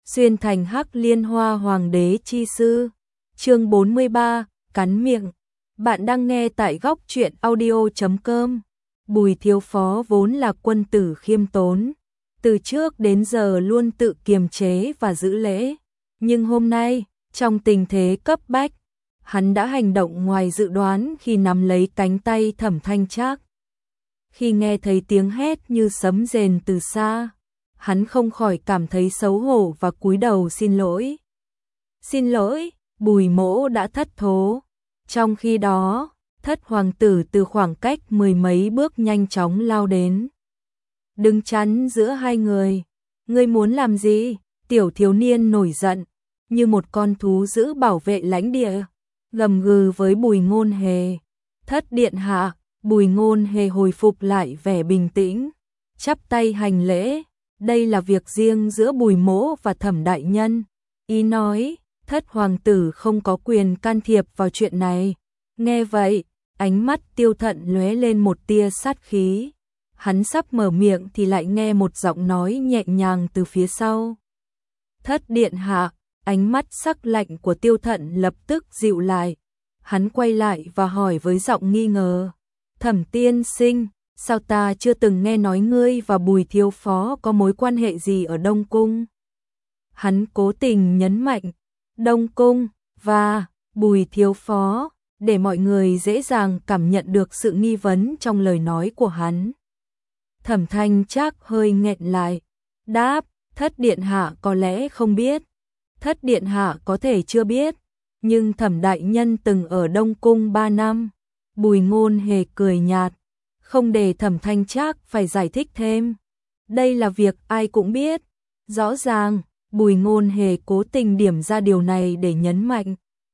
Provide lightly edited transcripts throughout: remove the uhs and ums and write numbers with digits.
Xuyên thành Hắc Liên Hoa Hoàng đế chi sư. Chương 43, cắn miệng. Bạn đang nghe tại góc truyện audio.com. Bùi Thiếu Phó vốn là quân tử khiêm tốn, từ trước đến giờ luôn tự kiềm chế và giữ lễ, nhưng hôm nay, trong tình thế cấp bách, hắn đã hành động ngoài dự đoán khi nắm lấy cánh tay Thẩm Thanh Trác. Khi nghe thấy tiếng hét như sấm rền từ xa, hắn không khỏi cảm thấy xấu hổ và cúi đầu xin lỗi. Xin lỗi, Bùi mỗ đã thất thố. Trong khi đó, Thất hoàng tử từ khoảng cách mười mấy bước nhanh chóng lao đến, đứng chắn giữa hai người. Ngươi muốn làm gì? Tiểu thiếu niên nổi giận, như một con thú dữ bảo vệ lãnh địa, gầm gừ với Bùi Ngôn Hề. Thất điện hạ. Bùi Ngôn Hề hồi phục lại vẻ bình tĩnh, chắp tay hành lễ. Đây là việc riêng giữa Bùi mỗ và Thẩm đại nhân. Ý nói, Thất hoàng tử không có quyền can thiệp vào chuyện này. Nghe vậy, ánh mắt Tiêu Thận lóe lên một tia sát khí. Hắn sắp mở miệng thì lại nghe một giọng nói nhẹ nhàng từ phía sau. Thất điện hạ. Ánh mắt sắc lạnh của Tiêu Thận lập tức dịu lại. Hắn quay lại và hỏi với giọng nghi ngờ. Thẩm tiên sinh, sao ta chưa từng nghe nói ngươi và Bùi thiếu phó có mối quan hệ gì ở Đông Cung? Hắn cố tình nhấn mạnh Đông Cung và Bùi thiếu phó, để mọi người dễ dàng cảm nhận được sự nghi vấn trong lời nói của hắn. Thẩm Thanh Trác hơi nghẹn lại, đáp, Thất điện hạ có lẽ không biết. Thất điện hạ có thể chưa biết, nhưng Thẩm đại nhân từng ở Đông Cung 3 năm. Bùi Ngôn Hề cười nhạt, không để Thẩm Thanh Trác phải giải thích thêm. Đây là việc ai cũng biết. Rõ ràng, Bùi Ngôn Hề cố tình điểm ra điều này để nhấn mạnh.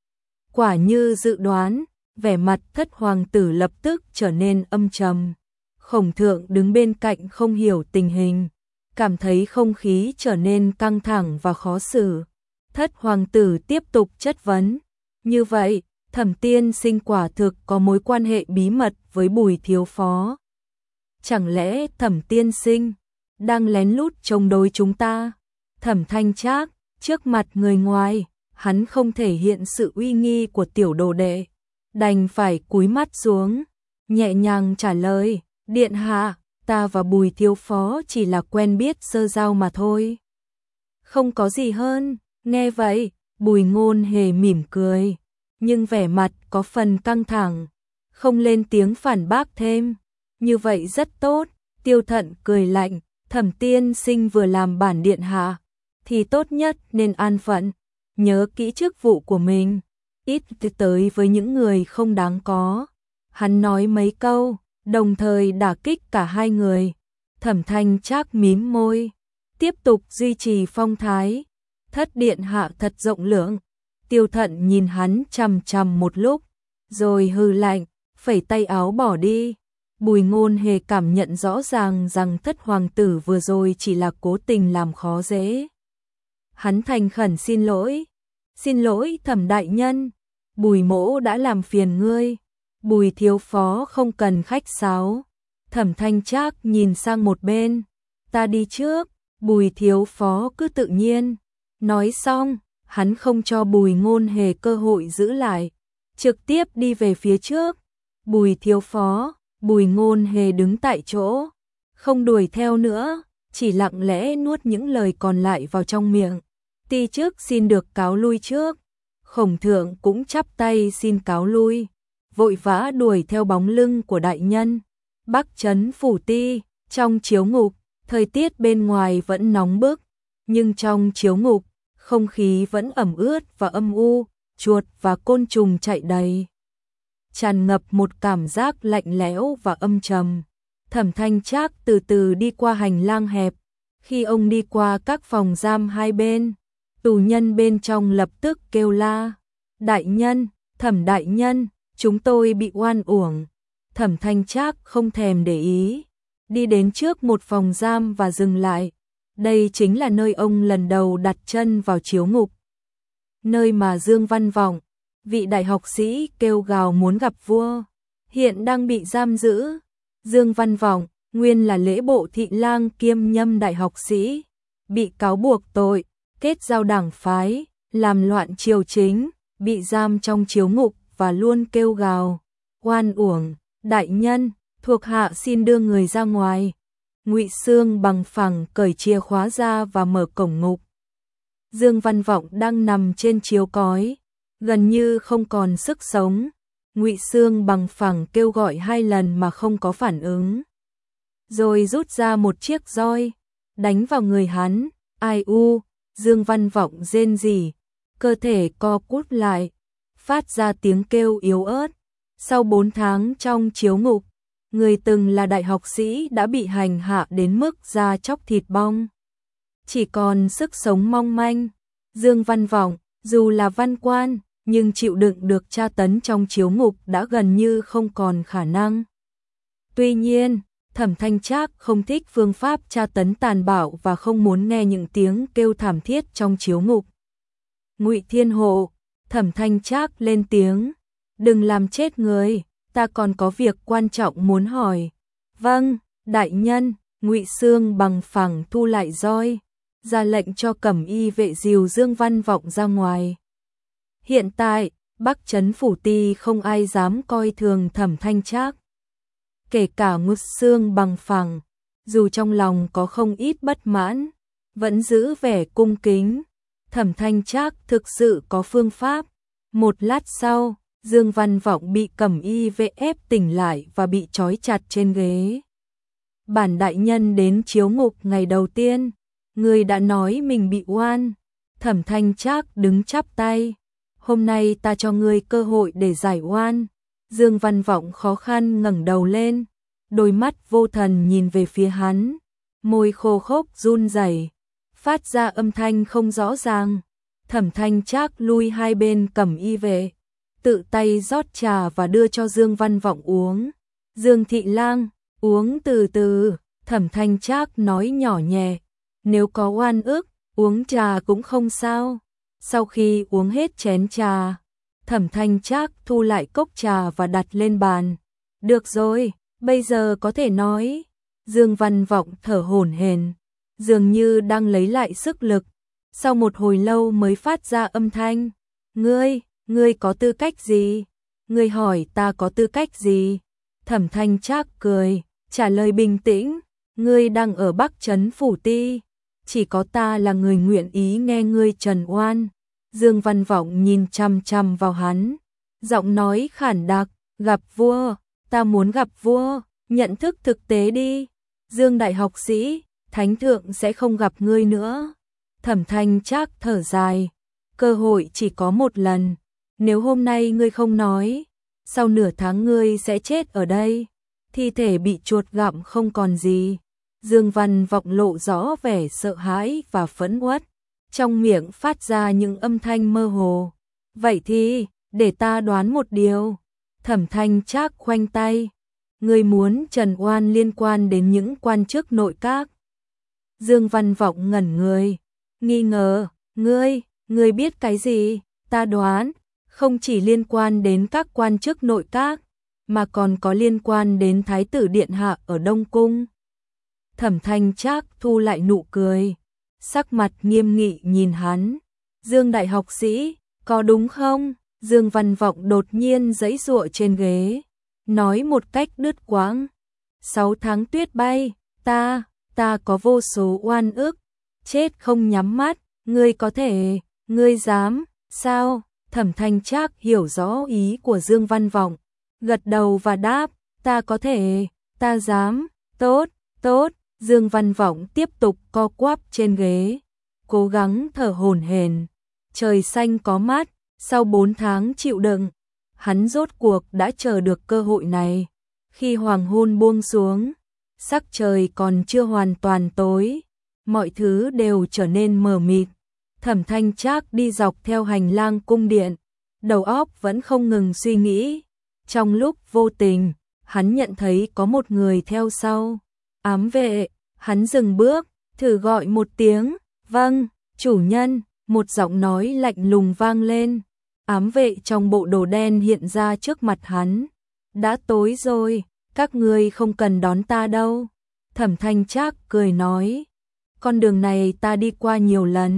Quả như dự đoán, vẻ mặt Thất hoàng tử lập tức trở nên âm trầm. Khổng thượng đứng bên cạnh không hiểu tình hình, cảm thấy không khí trở nên căng thẳng và khó xử. Thất hoàng tử tiếp tục chất vấn. Như vậy, Thẩm tiên sinh quả thực có mối quan hệ bí mật với Bùi thiếu phó. Chẳng lẽ Thẩm tiên sinh đang lén lút chống đối chúng ta? Thẩm Thanh Trác, trước mặt người ngoài, hắn không thể hiện sự uy nghi của tiểu đồ đệ, đành phải cúi mắt xuống, nhẹ nhàng trả lời, điện hạ, ta và Bùi thiếu phó chỉ là quen biết sơ giao mà thôi. Không có gì hơn. Nghe vậy, Bùi Ngôn Hề mỉm cười, nhưng vẻ mặt có phần căng thẳng, không lên tiếng phản bác thêm. Như vậy rất tốt. Tiêu Thận cười lạnh, Thẩm tiên sinh vừa làm bản điện hạ, thì tốt nhất nên an phận, nhớ kỹ chức vụ của mình, ít tới với những người không đáng có. Hắn nói mấy câu, đồng thời đả kích cả hai người. Thẩm Thanh Trác mím môi, tiếp tục duy trì phong thái. Thất điện hạ thật rộng lượng. Tiêu Thận nhìn hắn chằm chằm một lúc, rồi hừ lạnh, phẩy tay áo bỏ đi. Bùi Ngôn Hề cảm nhận rõ ràng rằng Thất hoàng tử vừa rồi chỉ là cố tình làm khó dễ. Hắn thành khẩn xin lỗi. Xin lỗi Thẩm đại nhân, Bùi mỗ đã làm phiền ngươi. Bùi thiếu phó không cần khách sáo. Thẩm Thanh Trác nhìn sang một bên. Ta đi trước, Bùi thiếu phó cứ tự nhiên. Nói xong, hắn không cho Bùi Ngôn Hề cơ hội giữ lại, trực tiếp đi về phía trước. Bùi thiếu phó. Bùi Ngôn Hề đứng tại chỗ, không đuổi theo nữa, chỉ lặng lẽ nuốt những lời còn lại vào trong miệng. Ti chức xin được cáo lui trước. Khổng thượng cũng chắp tay xin cáo lui, vội vã đuổi theo bóng lưng của đại nhân. Bắc Trấn phủ ti, trong chiếu ngục, thời tiết bên ngoài vẫn nóng bức, nhưng trong chiếu ngục, không khí vẫn ẩm ướt và âm u, chuột và côn trùng chạy đầy, tràn ngập một cảm giác lạnh lẽo và âm trầm. Thẩm Thanh Trác từ từ đi qua hành lang hẹp. Khi ông đi qua các phòng giam hai bên, tù nhân bên trong lập tức kêu la, đại nhân, Thẩm đại nhân, chúng tôi bị oan uổng. Thẩm Thanh Trác không thèm để ý, đi đến trước một phòng giam và dừng lại. Đây chính là nơi ông lần đầu đặt chân vào chiếu ngục, nơi mà Dương Văn Vọng, vị đại học sĩ kêu gào muốn gặp vua, hiện đang bị giam giữ. Dương Văn Vọng, nguyên là lễ bộ thị lang kiêm nhâm đại học sĩ, bị cáo buộc tội kết giao đảng phái, làm loạn triều chính, bị giam trong chiếu ngục và luôn kêu gào, oan uổng, đại nhân, thuộc hạ xin đưa người ra ngoài. Ngụy Xương bằng phẳng cởi chìa khóa ra và mở cổng ngục. Dương Văn Vọng đang nằm trên chiếu cói, gần như không còn sức sống. Ngụy Xương bằng phẳng kêu gọi 2 lần mà không có phản ứng. Rồi rút ra một chiếc roi, đánh vào người hắn. Ai u, Dương Văn Vọng rên rỉ, cơ thể co cút lại, phát ra tiếng kêu yếu ớt. Sau 4 tháng trong chiếu ngục, người từng là đại học sĩ đã bị hành hạ đến mức da chóc thịt bong, chỉ còn sức sống mong manh. Dương Văn Vọng, dù là văn quan, nhưng chịu đựng được tra tấn trong chiếu ngục đã gần như không còn khả năng. Tuy nhiên, Thẩm Thanh Trác không thích phương pháp tra tấn tàn bạo và không muốn nghe những tiếng kêu thảm thiết trong chiếu ngục. Ngụy Thiên Hộ, Thẩm Thanh Trác lên tiếng, đừng làm chết người, ta còn có việc quan trọng muốn hỏi. Vâng, đại nhân. Ngụy Xương bằng phẳng thu lại roi, ra lệnh cho cẩm y vệ dìu Dương Văn Vọng ra ngoài. Hiện tại, Bắc Trấn Phủ Ti không ai dám coi thường Thẩm Thanh Trác. Kể cả Ngụy Xương bằng phẳng, dù trong lòng có không ít bất mãn, vẫn giữ vẻ cung kính. Thẩm Thanh Trác thực sự có phương pháp. Một lát sau, Dương Văn Vọng bị cẩm y vệ ép tỉnh lại và bị trói chặt trên ghế. Bản đại nhân đến chiếu ngục ngày đầu tiên, người đã nói mình bị oan. Thẩm Thanh Trác đứng chắp tay. Hôm nay ta cho ngươi cơ hội để giải oan. Dương Văn Vọng khó khăn ngẩng đầu lên, đôi mắt vô thần nhìn về phía hắn, môi khô khốc run rẩy, phát ra âm thanh không rõ ràng. Thẩm Thanh Trác lui 2 bên cẩm y vệ, tự tay rót trà và đưa cho Dương Văn Vọng uống. Dương thị lang, uống từ từ. Thẩm Thanh Trác nói nhỏ nhẹ, nếu có oan ức, uống trà cũng không sao. Sau khi uống hết chén trà, Thẩm Thanh Trác thu lại cốc trà và đặt lên bàn. Được rồi, bây giờ có thể nói. Dương Văn Vọng thở hổn hển, dường như đang lấy lại sức lực. Sau một hồi lâu mới phát ra âm thanh. Ngươi có tư cách gì? Ngươi hỏi ta có tư cách gì? Thẩm Thanh Trác cười, trả lời bình tĩnh. Ngươi đang ở Bắc Trấn Phủ Ti, chỉ có ta là người nguyện ý nghe ngươi trần oan. Dương Văn Vọng nhìn chằm chằm vào hắn, giọng nói khản đặc, gặp vua, ta muốn gặp vua, nhận thức thực tế đi. Dương đại học sĩ, thánh thượng sẽ không gặp ngươi nữa. Thẩm Thanh Trác thở dài, cơ hội chỉ có một lần, nếu hôm nay ngươi không nói, sau nửa tháng ngươi sẽ chết ở đây, thi thể bị chuột gặm không còn gì. Dương Văn Vọng lộ rõ vẻ sợ hãi và phẫn uất, trong miệng phát ra những âm thanh mơ hồ. Vậy thì, để ta đoán một điều. Thẩm Thanh Trác khoanh tay, ngươi muốn trần oan liên quan đến những quan chức nội các. Dương Văn Vọng ngẩn người, nghi ngờ, ngươi biết cái gì? Ta đoán, không chỉ liên quan đến các quan chức nội các, mà còn có liên quan đến Thái tử Điện Hạ ở Đông Cung. Thẩm Thanh Trác thu lại nụ cười, sắc mặt nghiêm nghị nhìn hắn. Dương đại học sĩ, có đúng không? Dương Văn Vọng đột nhiên giãy giụa trên ghế, nói một cách đứt quãng. 6 tháng tuyết bay, ta có vô số oan ức, chết không nhắm mắt, ngươi có thể, ngươi dám, sao? Thẩm Thanh Trác hiểu rõ ý của Dương Văn Vọng, gật đầu và đáp, ta có thể, ta dám, tốt. Dương Văn Vọng tiếp tục co quắp trên ghế, cố gắng thở hổn hển. Trời xanh có mắt, sau 4 tháng chịu đựng, hắn rốt cuộc đã chờ được cơ hội này. Khi hoàng hôn buông xuống, sắc trời còn chưa hoàn toàn tối, mọi thứ đều trở nên mờ mịt. Thẩm Thanh Trác đi dọc theo hành lang cung điện, đầu óc vẫn không ngừng suy nghĩ. Trong lúc vô tình, hắn nhận thấy có một người theo sau. Ám vệ, hắn dừng bước, thử gọi một tiếng. Vâng, chủ nhân. Một giọng nói lạnh lùng vang lên. Ám vệ trong bộ đồ đen hiện ra trước mặt hắn. Đã tối rồi, các ngươi không cần đón ta đâu. Thẩm Thanh Trác cười nói, con đường này ta đi qua nhiều lần,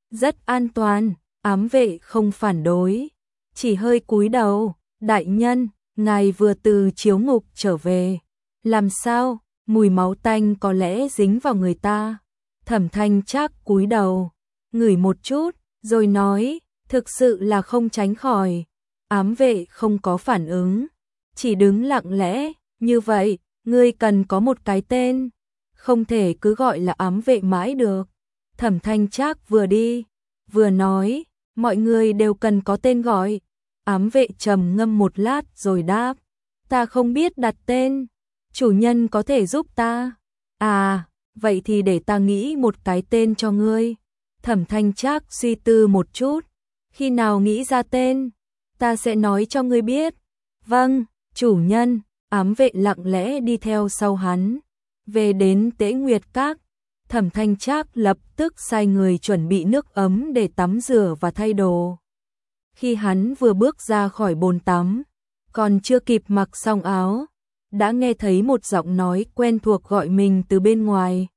Rất an toàn, ám vệ không phản đối, chỉ hơi cúi đầu. Đại nhân, ngài vừa từ chiếu ngục trở về. Làm sao, mùi máu tanh có lẽ dính vào người ta. Thẩm Thanh Trác cúi đầu, ngửi một chút, rồi nói, thực sự là không tránh khỏi. Ám vệ không có phản ứng, chỉ đứng lặng lẽ. Như vậy, ngươi cần có một cái tên, không thể cứ gọi là ám vệ mãi được. Thẩm Thanh Trác vừa đi, vừa nói, mọi người đều cần có tên gọi. Ám vệ trầm ngâm một lát rồi đáp, ta không biết đặt tên, chủ nhân có thể giúp ta. À, vậy thì để ta nghĩ một cái tên cho ngươi. Thẩm Thanh Trác suy tư một chút, khi nào nghĩ ra tên, ta sẽ nói cho ngươi biết. Vâng, chủ nhân. Ám vệ lặng lẽ đi theo sau hắn, về đến Tế Nguyệt Các. Thẩm Thanh Trác lập tức sai người chuẩn bị nước ấm để tắm rửa và thay đồ. Khi hắn vừa bước ra khỏi bồn tắm, còn chưa kịp mặc xong áo, đã nghe thấy một giọng nói quen thuộc gọi mình từ bên ngoài.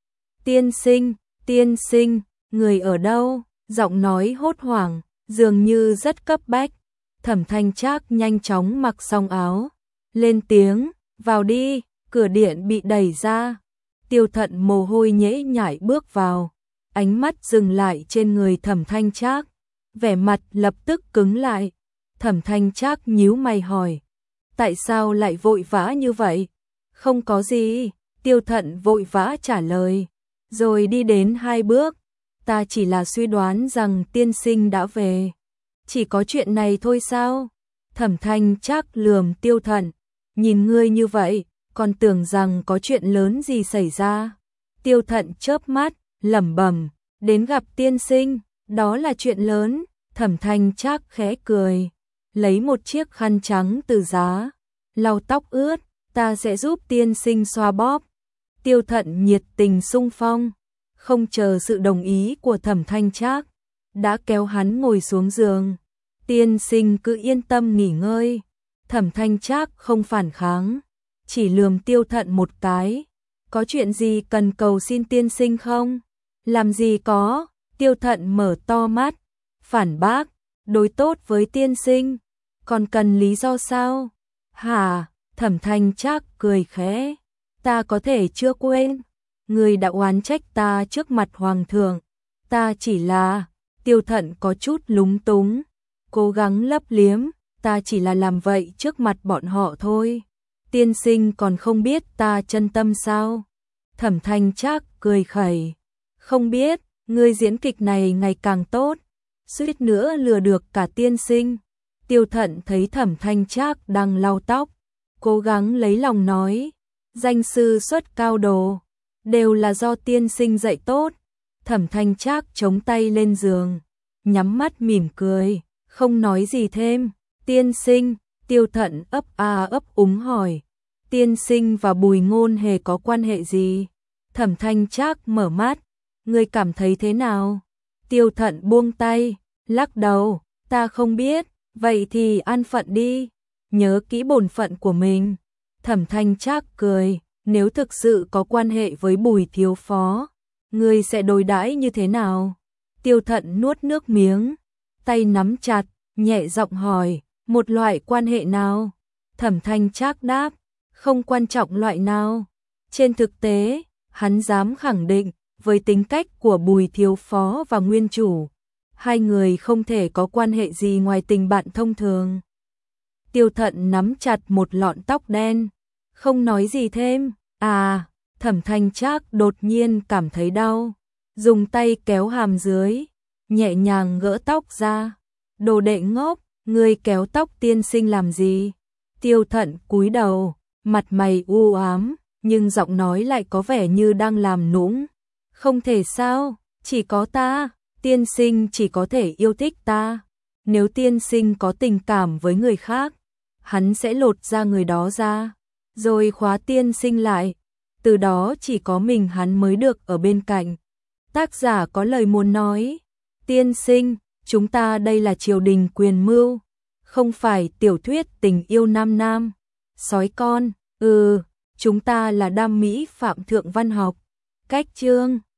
Tiên sinh, người ở đâu? Giọng nói hốt hoảng, dường như rất cấp bách. Thẩm Thanh Trác nhanh chóng mặc xong áo, lên tiếng, vào đi. Cửa điện bị đẩy ra, Tiêu Thận mồ hôi nhễ nhại bước vào, ánh mắt dừng lại trên người Thẩm Thanh Trác, vẻ mặt lập tức cứng lại. Thẩm Thanh Trác nhíu mày hỏi, tại sao lại vội vã như vậy? Không có gì, Tiêu Thận vội vã trả lời, rồi đi đến 2 bước, ta chỉ là suy đoán rằng tiên sinh đã về. Chỉ có chuyện này thôi sao? Thẩm Thanh Trác lườm Tiêu Thận, nhìn ngươi như vậy, còn tưởng rằng có chuyện lớn gì xảy ra. Tiêu Thận chớp mắt, lẩm bẩm, đến gặp tiên sinh, đó là chuyện lớn. Thẩm Thanh Trác khẽ cười, lấy một chiếc khăn trắng từ giá, lau tóc ướt, ta sẽ giúp tiên sinh xoa bóp. Tiêu Thận nhiệt tình xung phong, không chờ sự đồng ý của Thẩm Thanh Trác, đã kéo hắn ngồi xuống giường. Tiên sinh cứ yên tâm nghỉ ngơi. Thẩm Thanh Trác không phản kháng, chỉ lườm Tiêu Thận một cái. Có chuyện gì cần cầu xin tiên sinh không? Làm gì có? Tiêu Thận mở to mắt, phản bác, đối tốt với tiên sinh, còn cần lý do sao? Hả? Thẩm Thanh Trác cười khẽ, ta có thể chưa quên, người đã oán trách ta trước mặt hoàng thượng, ta chỉ là... Tiêu Thận có chút lúng túng, cố gắng lấp liếm, ta chỉ là làm vậy trước mặt bọn họ thôi. Tiên sinh còn không biết ta chân tâm sao? Thẩm Thanh Trác cười khẩy, không biết, ngươi diễn kịch này ngày càng tốt, suýt nữa lừa được cả tiên sinh. Tiêu Thận thấy Thẩm Thanh Trác đang lau tóc, cố gắng lấy lòng nói, danh sư xuất cao đồ, đều là do tiên sinh dạy tốt. Thẩm Thanh Trác chống tay lên giường, nhắm mắt mỉm cười, không nói gì thêm. Tiên sinh, Tiêu Thận ấp a ấp úng hỏi, tiên sinh và Bùi Ngôn Hề có quan hệ gì? Thẩm Thanh Trác mở mắt, ngươi cảm thấy thế nào? Tiêu Thận buông tay, lắc đầu, ta không biết, vậy thì an phận đi, nhớ kỹ bổn phận của mình. Thẩm Thanh Trác cười, nếu thực sự có quan hệ với Bùi thiếu phó, ngươi sẽ đối đãi như thế nào? Tiêu Thận nuốt nước miếng, tay nắm chặt, nhẹ giọng hỏi, một loại quan hệ nào? Thẩm Thanh Trác đáp, không quan trọng loại nào. Trên thực tế, hắn dám khẳng định, với tính cách của Bùi thiếu phó và nguyên chủ, hai người không thể có quan hệ gì ngoài tình bạn thông thường. Tiêu Thận nắm chặt một lọn tóc đen, không nói gì thêm. À, Thẩm Thanh Trác đột nhiên cảm thấy đau, dùng tay kéo hàm dưới, nhẹ nhàng gỡ tóc ra. Đồ đệ ngốc, ngươi kéo tóc tiên sinh làm gì? Tiêu Thận cúi đầu, mặt mày u ám, nhưng giọng nói lại có vẻ như đang làm nũng. Không thể sao, chỉ có ta, tiên sinh chỉ có thể yêu thích ta. Nếu tiên sinh có tình cảm với người khác, hắn sẽ lột da người đó ra, rồi khóa tiên sinh lại. Từ đó chỉ có mình hắn mới được ở bên cạnh. Tác giả có lời muốn nói, tiên sinh, chúng ta đây là triều đình quyền mưu, không phải tiểu thuyết tình yêu nam nam. Sói con, chúng ta là đam mỹ phạm thượng văn học. Cách chương